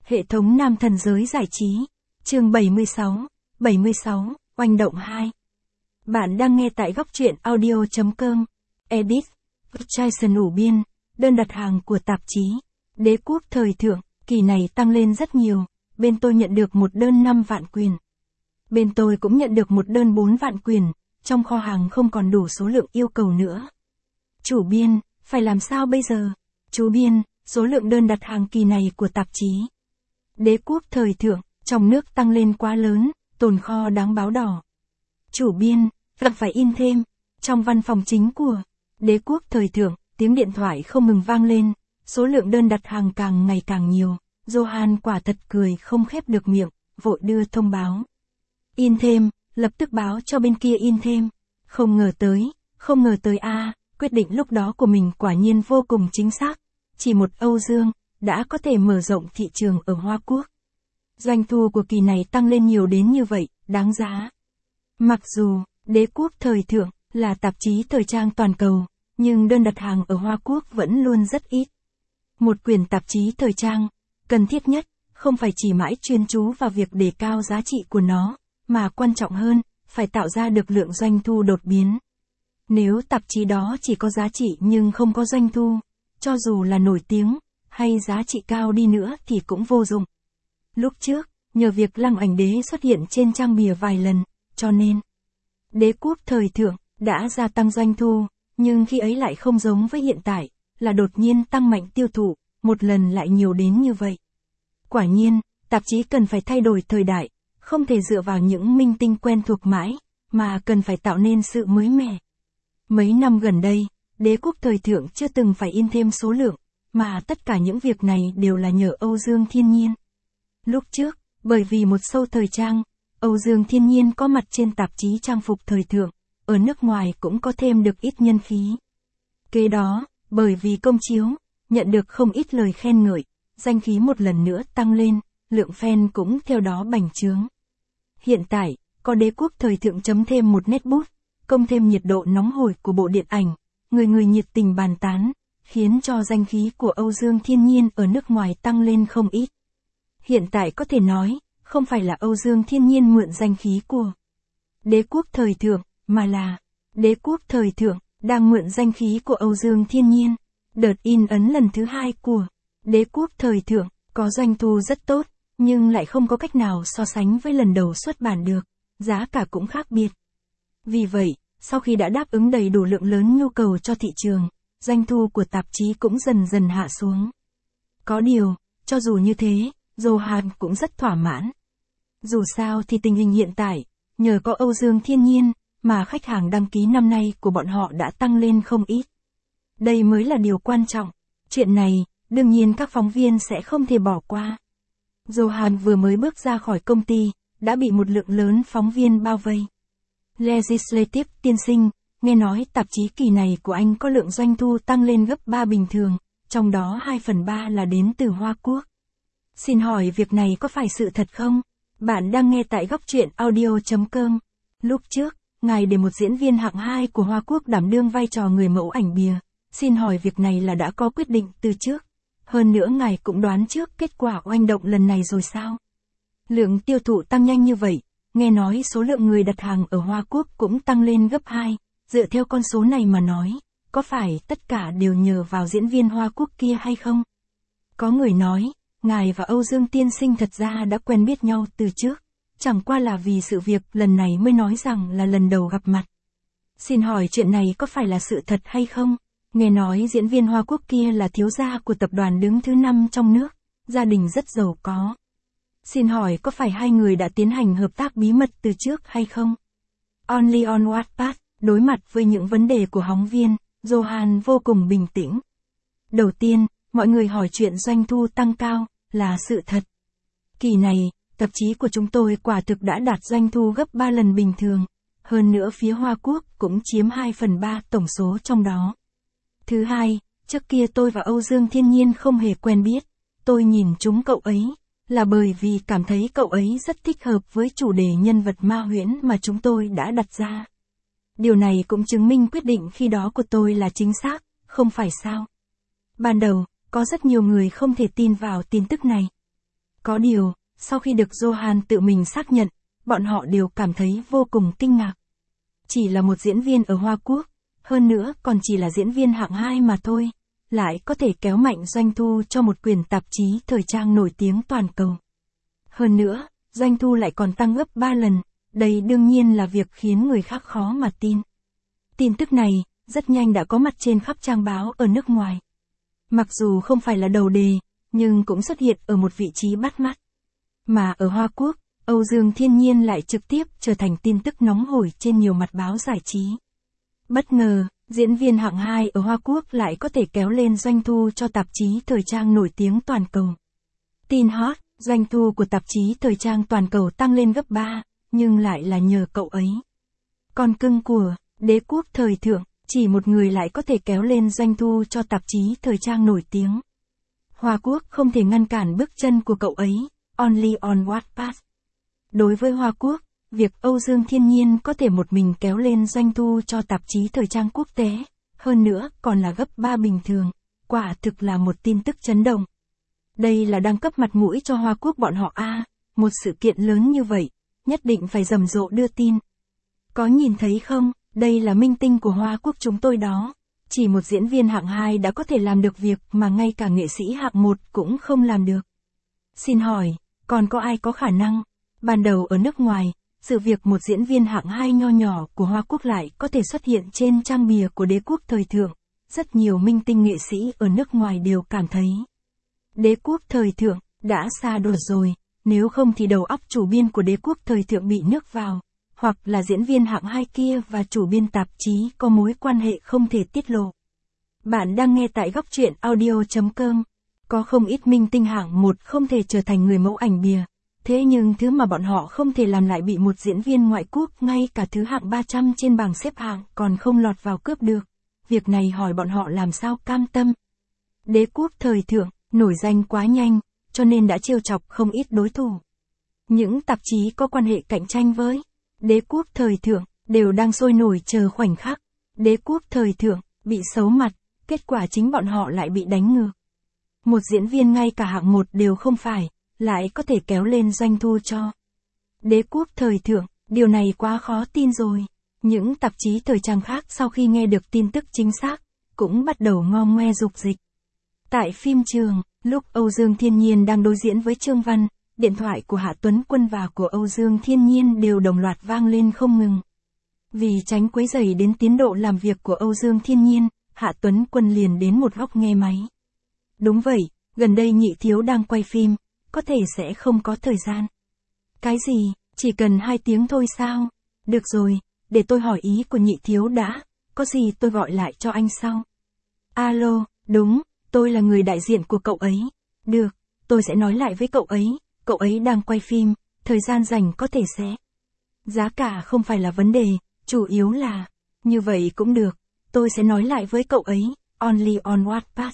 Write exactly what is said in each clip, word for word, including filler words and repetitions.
Hệ thống nam thần giới giải trí. Chương bảy mươi sáu, bảy mươi sáu, oanh động hai. Bạn đang nghe tại góc truyện audio.com. Edit. Jason ủ biên. Đơn đặt hàng của tạp chí Đế quốc thời thượng, kỳ này tăng lên rất nhiều. Bên tôi nhận được một đơn năm vạn quyền. Bên tôi cũng nhận được một đơn bốn vạn quyền. Trong kho hàng không còn đủ số lượng yêu cầu nữa. Chủ biên, phải làm sao bây giờ? Chú biên, số lượng đơn đặt hàng kỳ này của tạp chí Đế quốc thời thượng, trong nước tăng lên quá lớn, tồn kho đáng báo đỏ. Chủ biên, cần phải in thêm. Trong văn phòng chính của Đế quốc thời thượng, tiếng điện thoại không ngừng vang lên, số lượng đơn đặt hàng càng ngày càng nhiều. Johan quả thật cười không khép được miệng, vội đưa thông báo. In thêm, lập tức báo cho bên kia in thêm. Không ngờ tới, không ngờ tới a, quyết định lúc đó của mình quả nhiên vô cùng chính xác. Chỉ một Âu Dương, đã có thể mở rộng thị trường ở Hoa Quốc. Doanh thu của kỳ này tăng lên nhiều đến như vậy, đáng giá. Mặc dù, Đế quốc thời thượng, là tạp chí thời trang toàn cầu, nhưng đơn đặt hàng ở Hoa Quốc vẫn luôn rất ít. Một quyển tạp chí thời trang, cần thiết nhất, không phải chỉ mãi chuyên chú vào việc đề cao giá trị của nó, mà quan trọng hơn, phải tạo ra được lượng doanh thu đột biến. Nếu tạp chí đó chỉ có giá trị nhưng không có doanh thu, cho dù là nổi tiếng, hay giá trị cao đi nữa thì cũng vô dụng. Lúc trước, nhờ việc Lăng Ảnh Đế xuất hiện trên trang bìa vài lần, cho nên Đế quốc thời thượng đã gia tăng doanh thu, nhưng khi ấy lại không giống với hiện tại, là đột nhiên tăng mạnh tiêu thụ, một lần lại nhiều đến như vậy. Quả nhiên, tạp chí cần phải thay đổi thời đại, không thể dựa vào những minh tinh quen thuộc mãi, mà cần phải tạo nên sự mới mẻ. Mấy năm gần đây, Đế quốc thời thượng chưa từng phải in thêm số lượng, mà tất cả những việc này đều là nhờ Âu Dương Thiên Nhiên. Lúc trước, bởi vì một show thời trang, Âu Dương Thiên Nhiên có mặt trên tạp chí trang phục thời thượng, ở nước ngoài cũng có thêm được ít nhân khí. Kế đó, bởi vì công chiếu, nhận được không ít lời khen ngợi, danh khí một lần nữa tăng lên, lượng fan cũng theo đó bành trướng. Hiện tại, có Đế quốc thời thượng chấm thêm một nét bút, công thêm nhiệt độ nóng hổi của bộ điện ảnh, người người nhiệt tình bàn tán, khiến cho danh khí của Âu Dương Thiên Nhiên ở nước ngoài tăng lên không ít. Hiện tại có thể nói, không phải là Âu Dương Thiên Nhiên mượn danh khí của Đế quốc thời thượng, mà là Đế quốc thời thượng đang mượn danh khí của Âu Dương Thiên Nhiên. Đợt in ấn lần thứ hai của Đế quốc thời thượng có doanh thu rất tốt, nhưng lại không có cách nào so sánh với lần đầu xuất bản được, giá cả cũng khác biệt. Vì vậy, sau khi đã đáp ứng đầy đủ lượng lớn nhu cầu cho thị trường, doanh thu của tạp chí cũng dần dần hạ xuống. Có điều, cho dù như thế, Johan cũng rất thỏa mãn. Dù sao thì tình hình hiện tại, nhờ có Âu Dương Thiên Nhiên, mà khách hàng đăng ký năm nay của bọn họ đã tăng lên không ít. Đây mới là điều quan trọng. Chuyện này, đương nhiên các phóng viên sẽ không thể bỏ qua. Johan vừa mới bước ra khỏi công ty, đã bị một lượng lớn phóng viên bao vây. Legislative tiên sinh, nghe nói tạp chí kỳ này của anh có lượng doanh thu tăng lên gấp ba bình thường, trong đó hai phần ba là đến từ Hoa Quốc. Xin hỏi việc này có phải sự thật không? Bạn đang nghe tại góc truyện audio.com. Lúc trước, ngài để một diễn viên hạng hai của Hoa Quốc đảm đương vai trò người mẫu ảnh bìa. Xin hỏi việc này là đã có quyết định từ trước. Hơn nữa ngài cũng đoán trước kết quả oanh động lần này rồi sao? Lượng tiêu thụ tăng nhanh như vậy, nghe nói số lượng người đặt hàng ở Hoa Quốc cũng tăng lên gấp hai. Dựa theo con số này mà nói, có phải tất cả đều nhờ vào diễn viên Hoa Quốc kia hay không? Có người nói, ngài và Âu Dương tiên sinh thật ra đã quen biết nhau từ trước, chẳng qua là vì sự việc lần này mới nói rằng là lần đầu gặp mặt. Xin hỏi chuyện này có phải là sự thật hay không? Nghe nói diễn viên Hoa Quốc kia là thiếu gia của tập đoàn đứng thứ năm trong nước, gia đình rất giàu có. Xin hỏi có phải hai người đã tiến hành hợp tác bí mật từ trước hay không? Only on Wattpad, đối mặt với những vấn đề của phóng viên, Johan vô cùng bình tĩnh. Đầu tiên, mọi người hỏi chuyện doanh thu tăng cao, là sự thật. Kỳ này, tạp chí của chúng tôi quả thực đã đạt doanh thu gấp ba lần bình thường. Hơn nữa phía Hoa Quốc cũng chiếm hai phần ba tổng số trong đó. Thứ hai, trước kia tôi và Âu Dương Thiên Nhiên không hề quen biết. Tôi nhìn chúng cậu ấy, là bởi vì cảm thấy cậu ấy rất thích hợp với chủ đề nhân vật ma huyễn mà chúng tôi đã đặt ra. Điều này cũng chứng minh quyết định khi đó của tôi là chính xác, không phải sao? Ban đầu, có rất nhiều người không thể tin vào tin tức này. Có điều, sau khi được Johan tự mình xác nhận, bọn họ đều cảm thấy vô cùng kinh ngạc. Chỉ là một diễn viên ở Hoa Quốc, hơn nữa còn chỉ là diễn viên hạng hai mà thôi, lại có thể kéo mạnh doanh thu cho một quyển tạp chí thời trang nổi tiếng toàn cầu. Hơn nữa, doanh thu lại còn tăng gấp ba lần, đây đương nhiên là việc khiến người khác khó mà tin. Tin tức này, rất nhanh đã có mặt trên khắp trang báo ở nước ngoài. Mặc dù không phải là đầu đề, nhưng cũng xuất hiện ở một vị trí bắt mắt. Mà ở Hoa Quốc, Âu Dương Thiên Nhiên lại trực tiếp trở thành tin tức nóng hổi trên nhiều mặt báo giải trí. Bất ngờ, diễn viên hạng hai ở Hoa Quốc lại có thể kéo lên doanh thu cho tạp chí thời trang nổi tiếng toàn cầu. Tin hot, doanh thu của tạp chí thời trang toàn cầu tăng lên gấp ba, nhưng lại là nhờ cậu ấy. Con cưng của đế quốc thời thượng, chỉ một người lại có thể kéo lên doanh thu cho tạp chí thời trang nổi tiếng. Hoa Quốc không thể ngăn cản bước chân của cậu ấy, only on Wattpad. Đối với Hoa Quốc, việc Âu Dương Thiên Nhiên có thể một mình kéo lên doanh thu cho tạp chí thời trang quốc tế, hơn nữa còn là gấp ba bình thường, quả thực là một tin tức chấn động. Đây là đang cấp mặt mũi cho Hoa Quốc bọn họ a, một sự kiện lớn như vậy, nhất định phải rầm rộ đưa tin. Có nhìn thấy không, đây là minh tinh của Hoa Quốc chúng tôi đó. Chỉ một diễn viên hạng hai đã có thể làm được việc mà ngay cả nghệ sĩ hạng một cũng không làm được. Xin hỏi, còn có ai có khả năng? Ban đầu ở nước ngoài, sự việc một diễn viên hạng hai nho nhỏ của Hoa Quốc lại có thể xuất hiện trên trang bìa của đế quốc thời thượng. Rất nhiều minh tinh nghệ sĩ ở nước ngoài đều cảm thấy đế quốc thời thượng đã xa đột rồi, nếu không thì đầu óc chủ biên của đế quốc thời thượng bị nước vào, hoặc là diễn viên hạng hai kia và chủ biên tạp chí có mối quan hệ không thể tiết lộ. Bạn đang nghe tại góc truyện audio chấm com. Có không ít minh tinh hạng một không thể trở thành người mẫu ảnh bìa, thế nhưng thứ mà bọn họ không thể làm lại bị một diễn viên ngoại quốc ngay cả thứ hạng ba trăm trên bảng xếp hạng còn không lọt vào cướp được. Việc này hỏi bọn họ làm sao cam tâm. Đế quốc thời thượng, nổi danh quá nhanh, cho nên đã trêu chọc không ít đối thủ. Những tạp chí có quan hệ cạnh tranh với đế quốc thời thượng, đều đang sôi nổi chờ khoảnh khắc. Đế quốc thời thượng, bị xấu mặt, kết quả chính bọn họ lại bị đánh ngược. Một diễn viên ngay cả hạng một đều không phải, lại có thể kéo lên doanh thu cho đế quốc thời thượng, điều này quá khó tin rồi. Những tạp chí thời trang khác sau khi nghe được tin tức chính xác, cũng bắt đầu ngao ngoe dục dịch. Tại phim trường, lúc Âu Dương Thiên Nhiên đang đối diễn với Trương Văn, điện thoại của Hạ Tuấn Quân và của Âu Dương Thiên Nhiên đều đồng loạt vang lên không ngừng. Vì tránh quấy rầy đến tiến độ làm việc của Âu Dương Thiên Nhiên, Hạ Tuấn Quân liền đến một góc nghe máy. Đúng vậy, gần đây Nhị Thiếu đang quay phim, có thể sẽ không có thời gian. Cái gì, chỉ cần hai tiếng thôi sao? Được rồi, để tôi hỏi ý của Nhị Thiếu đã, có gì tôi gọi lại cho anh sau. Alo, đúng, tôi là người đại diện của cậu ấy. Được, tôi sẽ nói lại với cậu ấy, cậu ấy đang quay phim, thời gian rảnh có thể sẽ. Giá cả không phải là vấn đề, chủ yếu là, như vậy cũng được, tôi sẽ nói lại với cậu ấy, only on Wattpad.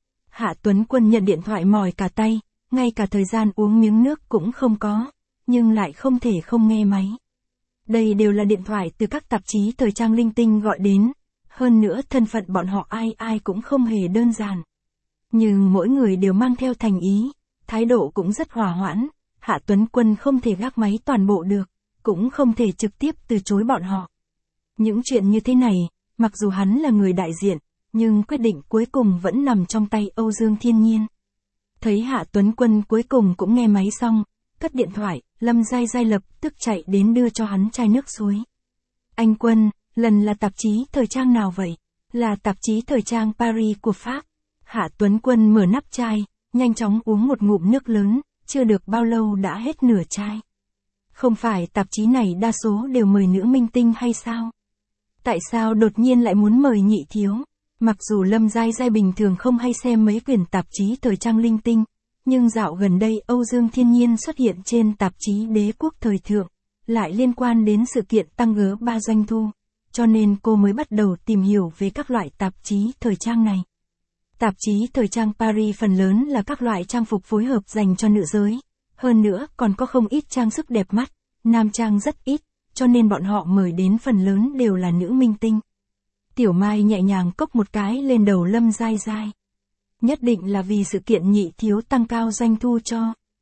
Hạ Tuấn Quân nhận điện thoại mỏi cả tay, ngay cả thời gian uống miếng nước cũng không có, nhưng lại không thể không nghe máy. Đây đều là điện thoại từ các tạp chí thời trang linh tinh gọi đến, hơn nữa thân phận bọn họ ai ai cũng không hề đơn giản. Nhưng mỗi người đều mang theo thành ý, thái độ cũng rất hòa hoãn, Hạ Tuấn Quân không thể gác máy toàn bộ được, cũng không thể trực tiếp từ chối bọn họ. Những chuyện như thế này, mặc dù hắn là người đại diện, nhưng quyết định cuối cùng vẫn nằm trong tay Âu Dương Thiên Nhiên. Thấy Hạ Tuấn Quân cuối cùng cũng nghe máy xong, cất điện thoại, Lâm Giai Giai lập tức chạy đến đưa cho hắn chai nước suối. Anh Quân, lần là tạp chí thời trang nào vậy? Là tạp chí thời trang Paris của Pháp. Hạ Tuấn Quân mở nắp chai, nhanh chóng uống một ngụm nước lớn, chưa được bao lâu đã hết nửa chai. Không phải tạp chí này đa số đều mời nữ minh tinh hay sao? Tại sao đột nhiên lại muốn mời Nhị Thiếu? Mặc dù Lâm Giai Giai bình thường không hay xem mấy quyển tạp chí thời trang linh tinh, nhưng dạo gần đây Âu Dương Thiên Nhiên xuất hiện trên tạp chí Đế quốc thời thượng, lại liên quan đến sự kiện tăng gấp ba doanh thu, cho nên cô mới bắt đầu tìm hiểu về các loại tạp chí thời trang này. Tạp chí thời trang Paris phần lớn là các loại trang phục phối hợp dành cho nữ giới, hơn nữa còn có không ít trang sức đẹp mắt, nam trang rất ít, cho nên bọn họ mời đến phần lớn đều là nữ minh tinh. Tiểu Mai nhẹ nhàng cốc một cái lên đầu Lâm Giai Giai. Nhất định là vì sự kiện Nhị Thiếu tăng cao doanh thu cho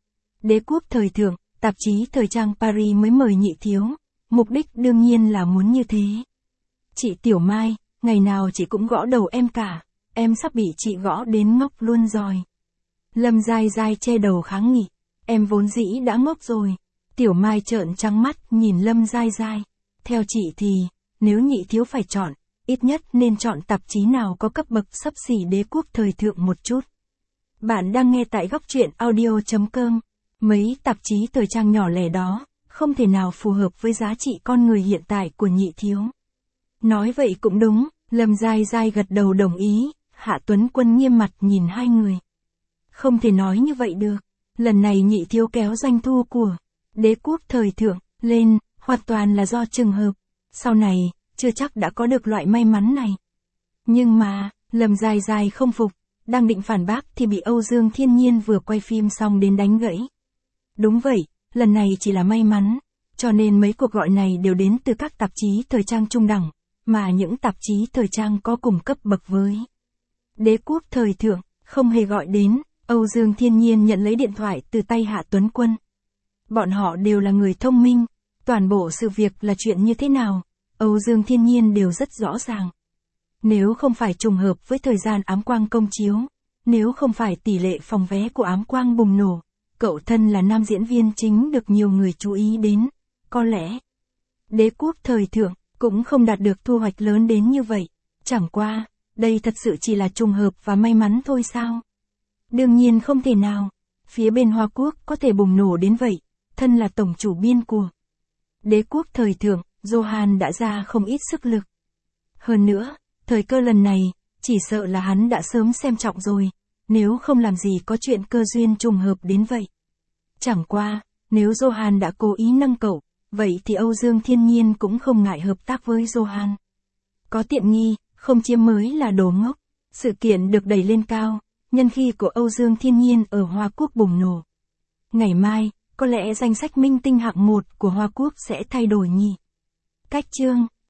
Đế quốc thời thượng, tạp chí thời trang Paris mới mời Nhị Thiếu. Mục đích đương nhiên là muốn như thế. Chị Tiểu Mai, ngày nào chị cũng gõ đầu em cả. Em sắp bị chị gõ đến ngốc luôn rồi. Lâm Giai Giai che đầu kháng nghị. Em vốn dĩ đã ngốc rồi. Tiểu Mai trợn trắng mắt nhìn Lâm Giai Giai. Theo chị thì, nếu Nhị Thiếu phải chọn, ít nhất nên chọn tạp chí nào có cấp bậc xấp xỉ đế quốc thời thượng một chút. Bạn đang nghe tại góc truyện audio chấm com. Mấy tạp chí thời trang nhỏ lẻ đó, không thể nào phù hợp với giá trị con người hiện tại của Nhị Thiếu. Nói vậy cũng đúng, Lâm Giai Giai gật đầu đồng ý, Hạ Tuấn Quân nghiêm mặt nhìn hai người. Không thể nói như vậy được, lần này Nhị Thiếu kéo doanh thu của đế quốc thời thượng lên, hoàn toàn là do trùng hợp. Sau này, chưa chắc đã có được loại may mắn này. Nhưng mà, Lâm Giai Giai không phục, đang định phản bác thì bị Âu Dương Thiên Nhiên vừa quay phim xong đến đánh gãy. Đúng vậy, lần này chỉ là may mắn, cho nên mấy cuộc gọi này đều đến từ các tạp chí thời trang trung đẳng, mà những tạp chí thời trang có cùng cấp bậc với đế quốc thời thượng, không hề gọi đến. Âu Dương Thiên Nhiên nhận lấy điện thoại từ tay Hạ Tuấn Quân. Bọn họ đều là người thông minh, toàn bộ sự việc là chuyện như thế nào, Âu Dương Thiên Nhiên đều rất rõ ràng. Nếu không phải trùng hợp với thời gian ám quang công chiếu, nếu không phải tỷ lệ phòng vé của ám quang bùng nổ, cậu thân là nam diễn viên chính được nhiều người chú ý đến, có lẽ đế quốc thời thượng cũng không đạt được thu hoạch lớn đến như vậy. Chẳng qua, đây thật sự chỉ là trùng hợp và may mắn thôi sao? Đương nhiên không thể nào. Phía bên Hoa Quốc có thể bùng nổ đến vậy, thân là tổng chủ biên của đế quốc thời thượng, Johan đã ra không ít sức lực. Hơn nữa, thời cơ lần này, chỉ sợ là hắn đã sớm xem trọng rồi, nếu không làm gì có chuyện cơ duyên trùng hợp đến vậy. Chẳng qua, nếu Johan đã cố ý nâng cậu, vậy thì Âu Dương Thiên Nhiên cũng không ngại hợp tác với Johan. Có tiện nghi, không chiếm mới là đồ ngốc. Sự kiện được đẩy lên cao, nhân khi của Âu Dương Thiên Nhiên ở Hoa Quốc bùng nổ. Ngày mai, có lẽ danh sách minh tinh hạng một của Hoa Quốc sẽ thay đổi nhỉ. Cách chương